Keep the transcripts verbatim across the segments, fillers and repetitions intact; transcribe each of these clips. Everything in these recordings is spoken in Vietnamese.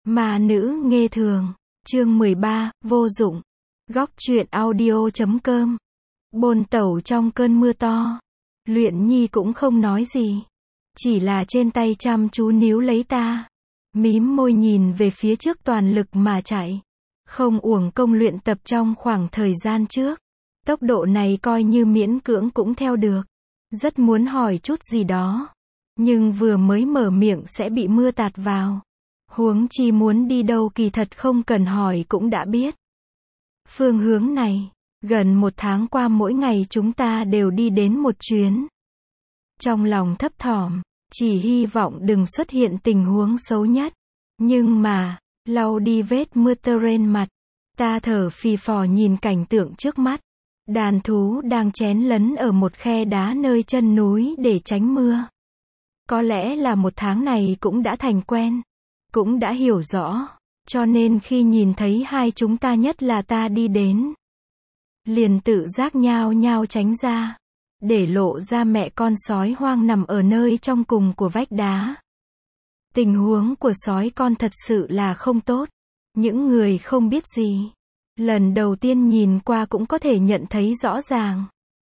Ma nữ nghe thường, chương mười ba, vô dụng. Góc truyện audio chấm com. Bồn tẩu trong cơn mưa to. Luyện Nhi cũng không nói gì. Chỉ là trên tay chăm chú níu lấy ta. Mím môi nhìn về phía trước toàn lực mà chạy. Không uổng công luyện tập trong khoảng thời gian trước. Tốc độ này coi như miễn cưỡng cũng theo được. Rất muốn hỏi chút gì đó. Nhưng vừa mới mở miệng sẽ bị mưa tạt vào. Huống chi muốn đi đâu kỳ thật không cần hỏi cũng đã biết. Phương hướng này, gần một tháng qua mỗi ngày chúng ta đều đi đến một chuyến. Trong lòng thấp thỏm, chỉ hy vọng đừng xuất hiện tình huống xấu nhất. Nhưng mà, lau đi vết mưa tơ trên mặt, ta thở phì phò nhìn cảnh tượng trước mắt. Đàn thú đang chén lấn ở một khe đá nơi chân núi để tránh mưa. Có lẽ là một tháng này cũng đã thành quen. Cũng đã hiểu rõ, cho nên khi nhìn thấy hai chúng ta, nhất là ta đi đến, liền tự giác nhao nhao tránh ra, để lộ ra mẹ con sói hoang nằm ở nơi trong cùng của vách đá. Tình huống của sói con thật sự là không tốt, những người không biết gì, lần đầu tiên nhìn qua cũng có thể nhận thấy rõ ràng.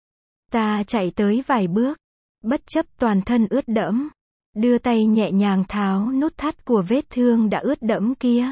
Ta chạy tới vài bước, bất chấp toàn thân ướt đẫm. Đưa tay nhẹ nhàng tháo nút thắt của vết thương đã ướt đẫm kia.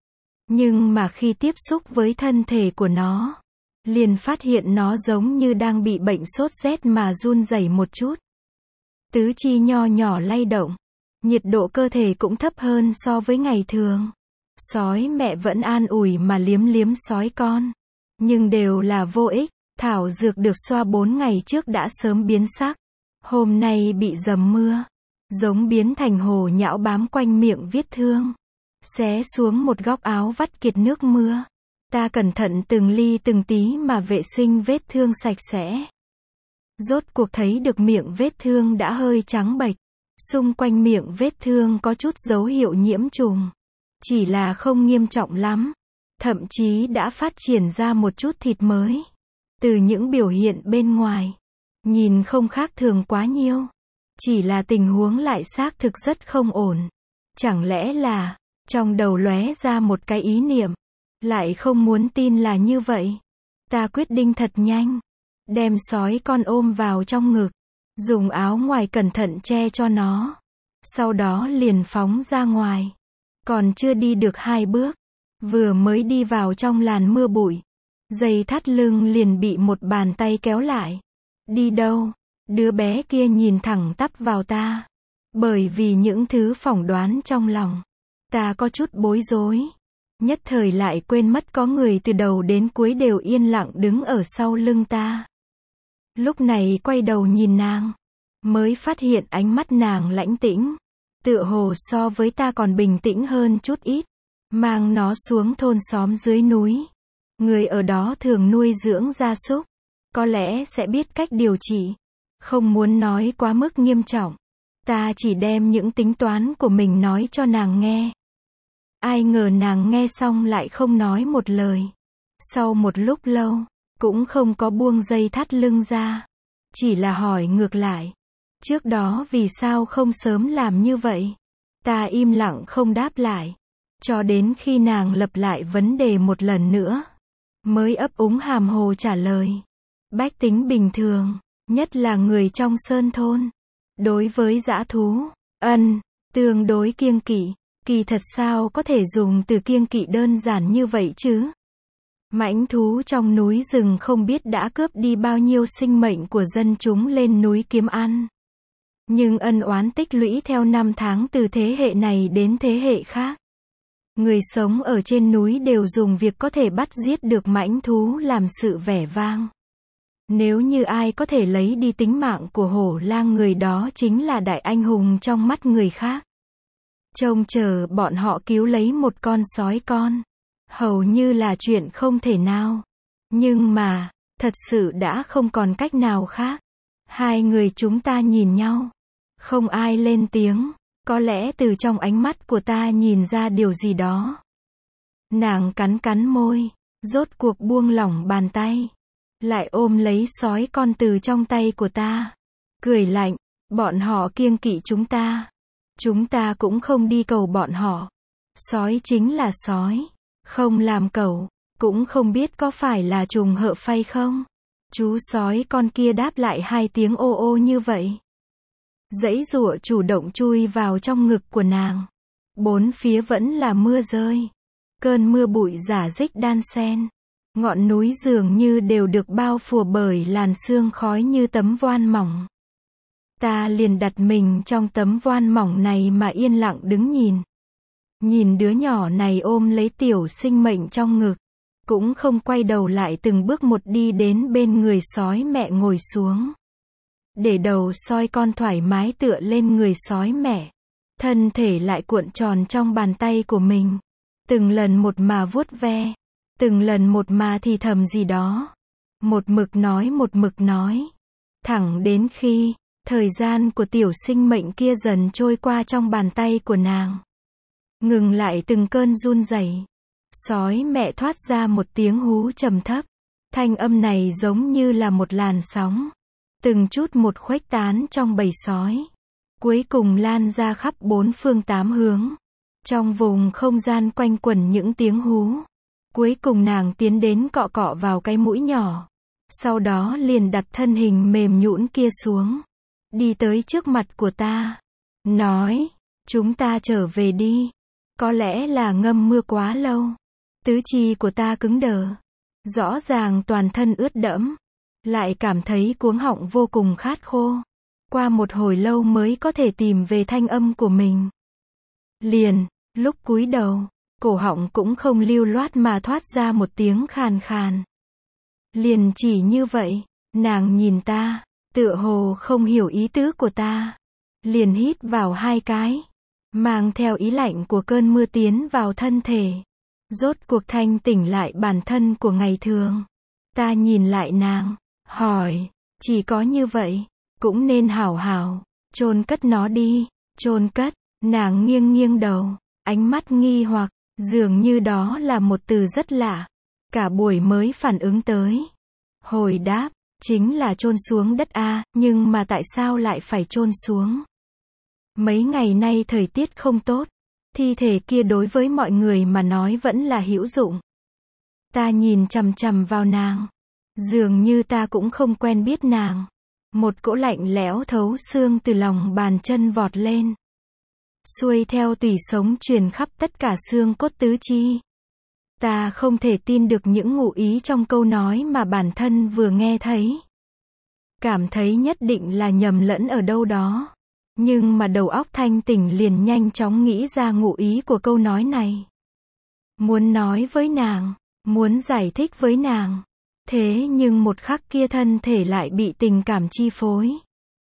Nhưng mà khi tiếp xúc với thân thể của nó, liền phát hiện nó giống như đang bị bệnh sốt rét mà run rẩy một chút. Tứ chi nho nhỏ lay động, nhiệt độ cơ thể cũng thấp hơn so với ngày thường. Sói mẹ vẫn an ủi mà liếm liếm sói con. Nhưng đều là vô ích, thảo dược được xoa bốn ngày trước đã sớm biến sắc. Hôm nay bị dầm mưa. Giống biến thành hồ nhão bám quanh miệng vết thương. Xé xuống một góc áo vắt kiệt nước mưa. Ta cẩn thận từng ly từng tí mà vệ sinh vết thương sạch sẽ. Rốt cuộc thấy được miệng vết thương đã hơi trắng bệch. Xung quanh miệng vết thương có chút dấu hiệu nhiễm trùng. Chỉ là không nghiêm trọng lắm. Thậm chí đã phát triển ra một chút thịt mới. Từ những biểu hiện bên ngoài, nhìn không khác thường quá nhiều. Chỉ là tình huống lại xác thực rất không ổn. Chẳng lẽ là, trong đầu lóe ra một cái ý niệm. Lại không muốn tin là như vậy. Ta quyết định thật nhanh. Đem sói con ôm vào trong ngực. Dùng áo ngoài cẩn thận che cho nó. Sau đó liền phóng ra ngoài. Còn chưa đi được hai bước. Vừa mới đi vào trong làn mưa bụi. Dây thắt lưng liền bị một bàn tay kéo lại. Đi đâu? Đứa bé kia nhìn thẳng tắp vào ta. Bởi vì những thứ phỏng đoán trong lòng. Ta có chút bối rối. Nhất thời lại quên mất có người từ đầu đến cuối đều yên lặng đứng ở sau lưng ta. Lúc này quay đầu nhìn nàng. Mới phát hiện ánh mắt nàng lãnh tĩnh. Tựa hồ so với ta còn bình tĩnh hơn chút ít. Mang nó xuống thôn xóm dưới núi. Người ở đó thường nuôi dưỡng gia súc. Có lẽ sẽ biết cách điều trị. Không muốn nói quá mức nghiêm trọng. Ta chỉ đem những tính toán của mình nói cho nàng nghe. Ai ngờ nàng nghe xong lại không nói một lời. Sau một lúc lâu, cũng không có buông dây thắt lưng ra. Chỉ là hỏi ngược lại. Trước đó vì sao không sớm làm như vậy? Ta im lặng không đáp lại. Cho đến khi nàng lặp lại vấn đề một lần nữa. Mới ấp úng hàm hồ trả lời. Bách tính bình thường. Nhất là người trong sơn thôn. Đối với dã thú, ân, tương đối kiêng kỵ. Kỳ thật sao có thể dùng từ kiêng kỵ đơn giản như vậy chứ? Mãnh thú trong núi rừng không biết đã cướp đi bao nhiêu sinh mệnh của dân chúng lên núi kiếm ăn. Nhưng ân oán tích lũy theo năm tháng từ thế hệ này đến thế hệ khác. Người sống ở trên núi đều dùng việc có thể bắt giết được mãnh thú làm sự vẻ vang. Nếu như ai có thể lấy đi tính mạng của hổ lang, người đó chính là đại anh hùng trong mắt người khác. Trông chờ bọn họ cứu lấy một con sói con. Hầu như là chuyện không thể nào. Nhưng mà, thật sự đã không còn cách nào khác. Hai người chúng ta nhìn nhau. Không ai lên tiếng. Có lẽ từ trong ánh mắt của ta nhìn ra điều gì đó. Nàng cắn cắn môi. Rốt cuộc buông lỏng bàn tay. Lại ôm lấy sói con từ trong tay của ta. Cười lạnh, bọn họ kiêng kỵ chúng ta. Chúng ta cũng không đi cầu bọn họ. Sói chính là sói, không làm cẩu, cũng không biết có phải là trùng hợp hay không. Chú sói con kia đáp lại hai tiếng ô ô như vậy. Giãy giụa chủ động chui vào trong ngực của nàng. Bốn phía vẫn là mưa rơi. Cơn mưa bụi rả rích đan xen. Ngọn núi dường như đều được bao phủ bởi làn sương khói như tấm voan mỏng. Ta liền đặt mình trong tấm voan mỏng này mà yên lặng đứng nhìn. Nhìn đứa nhỏ này ôm lấy tiểu sinh mệnh trong ngực. Cũng không quay đầu lại từng bước một đi đến bên người sói mẹ ngồi xuống. Để đầu sói con thoải mái tựa lên người sói mẹ. Thân thể lại cuộn tròn trong bàn tay của mình. Từng lần một mà vuốt ve. Từng lần một mà thì thầm gì đó. Một mực nói một mực nói. Thẳng đến khi, thời gian của tiểu sinh mệnh kia dần trôi qua trong bàn tay của nàng. Ngừng lại từng cơn run rẩy. Sói mẹ thoát ra một tiếng hú trầm thấp. Thanh âm này giống như là một làn sóng. Từng chút một khuếch tán trong bầy sói. Cuối cùng lan ra khắp bốn phương tám hướng. Trong vùng không gian quanh quẩn những tiếng hú. Cuối cùng nàng tiến đến cọ cọ vào cái mũi nhỏ. Sau đó liền đặt thân hình mềm nhũn kia xuống. Đi tới trước mặt của ta. Nói, chúng ta trở về đi. Có lẽ là ngâm mưa quá lâu. Tứ chi của ta cứng đờ. Rõ ràng toàn thân ướt đẫm. Lại cảm thấy cuống họng vô cùng khát khô. Qua một hồi lâu mới có thể tìm về thanh âm của mình. Liền, lúc cúi đầu, cổ họng cũng không lưu loát mà thoát ra một tiếng khàn khàn. Liền chỉ như vậy, nàng nhìn ta, tựa hồ không hiểu ý tứ của ta. Liền hít vào hai cái, mang theo ý lạnh của cơn mưa tiến vào thân thể. Rốt cuộc thanh tỉnh lại bản thân của ngày thường. Ta nhìn lại nàng, hỏi, chỉ có như vậy, cũng nên hảo hảo, chôn cất nó đi. Chôn cất, nàng nghiêng nghiêng đầu, ánh mắt nghi hoặc, dường như đó là một từ rất lạ. Cả buổi mới phản ứng tới. Hồi đáp, chính là chôn xuống đất a, nhưng mà tại sao lại phải chôn xuống? Mấy ngày nay thời tiết không tốt, thi thể kia đối với mọi người mà nói vẫn là hữu dụng. Ta nhìn chằm chằm vào nàng, dường như ta cũng không quen biết nàng. Một cỗ lạnh lẽo thấu xương từ lòng bàn chân vọt lên. Xuôi theo tủy sống truyền khắp tất cả xương cốt tứ chi. Ta không thể tin được những ngụ ý trong câu nói mà bản thân vừa nghe thấy. Cảm thấy nhất định là nhầm lẫn ở đâu đó. Nhưng mà đầu óc thanh tỉnh liền nhanh chóng nghĩ ra ngụ ý của câu nói này. Muốn nói với nàng, muốn giải thích với nàng. Thế nhưng một khắc kia thân thể lại bị tình cảm chi phối.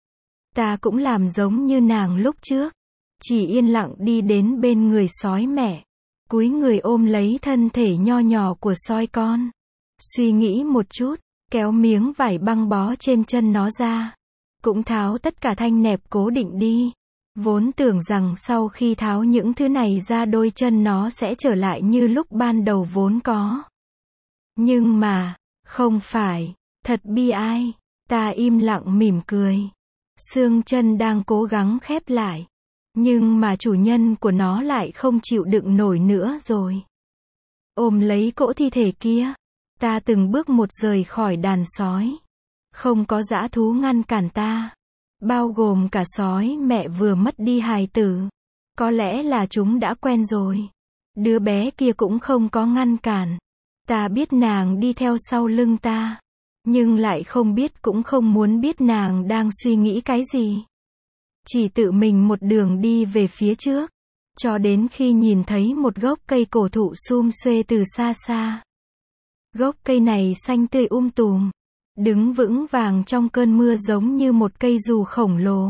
Ta cũng làm giống như nàng lúc trước. Chỉ yên lặng đi đến bên người sói mẹ. Cúi người ôm lấy thân thể nho nhỏ của sói con. Suy nghĩ một chút, kéo miếng vải băng bó trên chân nó ra. Cũng tháo tất cả thanh nẹp cố định đi. Vốn tưởng rằng sau khi tháo những thứ này ra đôi chân nó sẽ trở lại như lúc ban đầu vốn có. Nhưng mà, không phải, thật bi ai. Ta im lặng mỉm cười. Xương chân đang cố gắng khép lại. Nhưng mà chủ nhân của nó lại không chịu đựng nổi nữa rồi. Ôm lấy cỗ thi thể kia. Ta từng bước một rời khỏi đàn sói. Không có dã thú ngăn cản ta. Bao gồm cả sói mẹ vừa mất đi hài tử. Có lẽ là chúng đã quen rồi. Đứa bé kia cũng không có ngăn cản. Ta biết nàng đi theo sau lưng ta. Nhưng lại không biết cũng không muốn biết nàng đang suy nghĩ cái gì. Chỉ tự mình một đường đi về phía trước. Cho đến khi nhìn thấy một gốc cây cổ thụ sum xuê từ xa xa. Gốc cây này xanh tươi um tùm. Đứng vững vàng trong cơn mưa giống như một cây dù khổng lồ.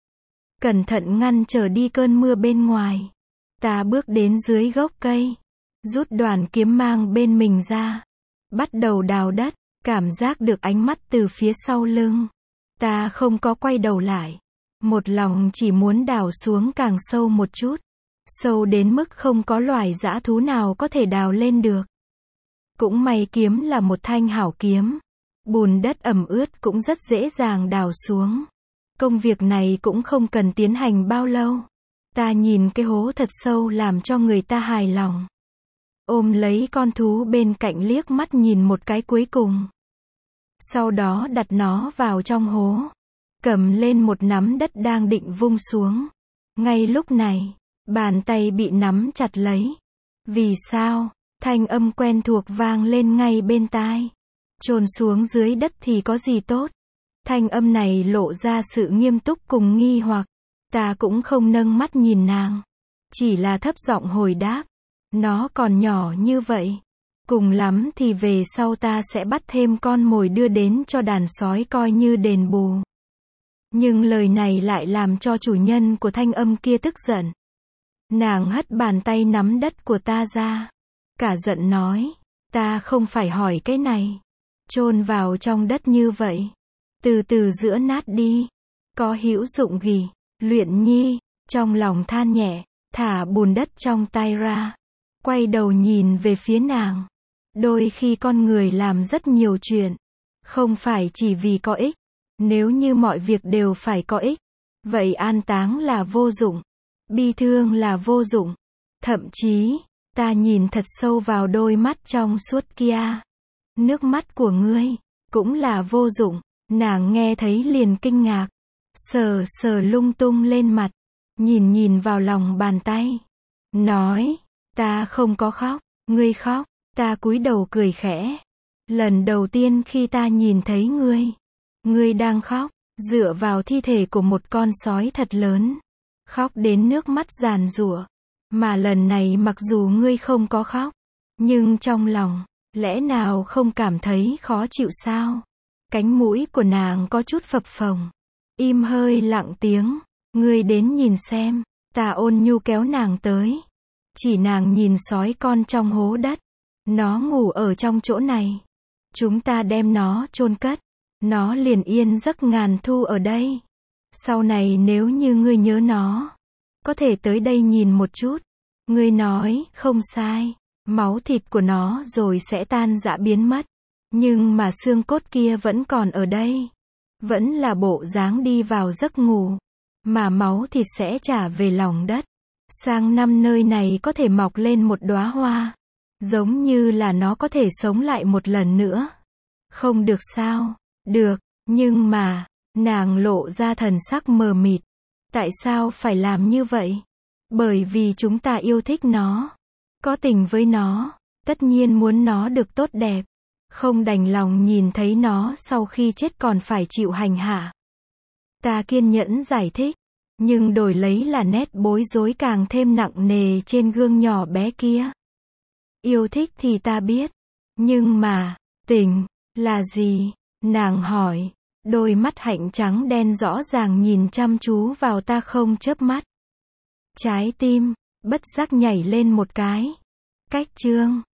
Cẩn thận ngăn trở đi cơn mưa bên ngoài. Ta bước đến dưới gốc cây. Rút đoàn kiếm mang bên mình ra. Bắt đầu đào đất. Cảm giác được ánh mắt từ phía sau lưng. Ta không có quay đầu lại. Một lòng chỉ muốn đào xuống càng sâu một chút. Sâu đến mức không có loài dã thú nào có thể đào lên được. Cũng may kiếm là một thanh hảo kiếm. Bùn đất ẩm ướt cũng rất dễ dàng đào xuống. Công việc này cũng không cần tiến hành bao lâu. Ta nhìn cái hố thật sâu làm cho người ta hài lòng. Ôm lấy con thú bên cạnh liếc mắt nhìn một cái cuối cùng. Sau đó đặt nó vào trong hố. Cầm lên một nắm đất đang định vung xuống. Ngay lúc này, bàn tay bị nắm chặt lấy. Vì sao? Thanh âm quen thuộc vang lên ngay bên tai. Chôn xuống dưới đất thì có gì tốt? Thanh âm này lộ ra sự nghiêm túc cùng nghi hoặc. Ta cũng không nâng mắt nhìn nàng. Chỉ là thấp giọng hồi đáp. Nó còn nhỏ như vậy. Cùng lắm thì về sau ta sẽ bắt thêm con mồi đưa đến cho đàn sói coi như đền bù. Nhưng lời này lại làm cho chủ nhân của thanh âm kia tức giận. Nàng hất bàn tay nắm đất của ta ra. Cả giận nói. Ta không phải hỏi cái này. Chôn vào trong đất như vậy. Từ từ giữa nát đi. Có hữu dụng gì? Luyện Nhi, trong lòng than nhẹ, thả bùn đất trong tay ra. Quay đầu nhìn về phía nàng. Đôi khi con người làm rất nhiều chuyện. Không phải chỉ vì có ích. Nếu như mọi việc đều phải có ích. Vậy an táng là vô dụng. Bi thương là vô dụng. Thậm chí, ta nhìn thật sâu vào đôi mắt trong suốt kia. Nước mắt của ngươi, cũng là vô dụng. Nàng nghe thấy liền kinh ngạc. Sờ sờ lung tung lên mặt. Nhìn nhìn vào lòng bàn tay. Nói, ta không có khóc, ngươi khóc. Ta cúi đầu cười khẽ. Lần đầu tiên khi ta nhìn thấy ngươi. Ngươi đang khóc, dựa vào thi thể của một con sói thật lớn. Khóc đến nước mắt giàn giụa. Mà lần này mặc dù ngươi không có khóc. Nhưng trong lòng, lẽ nào không cảm thấy khó chịu sao? Cánh mũi của nàng có chút phập phồng. Im hơi lặng tiếng. Ngươi đến nhìn xem. Ta ôn nhu kéo nàng tới. Chỉ nàng nhìn sói con trong hố đất. Nó ngủ ở trong chỗ này. Chúng ta đem nó chôn cất. Nó liền yên giấc ngàn thu ở đây. Sau này nếu như ngươi nhớ nó, có thể tới đây nhìn một chút. Ngươi nói, không sai. Máu thịt của nó rồi sẽ tan rã biến mất. Nhưng mà xương cốt kia vẫn còn ở đây. Vẫn là bộ dáng đi vào giấc ngủ. Mà máu thịt sẽ trả về lòng đất. Sang năm nơi này có thể mọc lên một đóa hoa. Giống như là nó có thể sống lại một lần nữa. Không được sao? Được, nhưng mà, nàng lộ ra thần sắc mờ mịt. Tại sao phải làm như vậy? Bởi vì chúng ta yêu thích nó. Có tình với nó. Tất nhiên muốn nó được tốt đẹp. Không đành lòng nhìn thấy nó sau khi chết còn phải chịu hành hạ. Ta kiên nhẫn giải thích. Nhưng đổi lấy là nét bối rối càng thêm nặng nề trên gương nhỏ bé kia. Yêu thích thì ta biết. Nhưng mà, tình, là gì? Nàng hỏi. Đôi mắt hạnh trắng đen rõ ràng nhìn chăm chú vào ta không chớp mắt. Trái tim, bất giác nhảy lên một cái. Cách chương.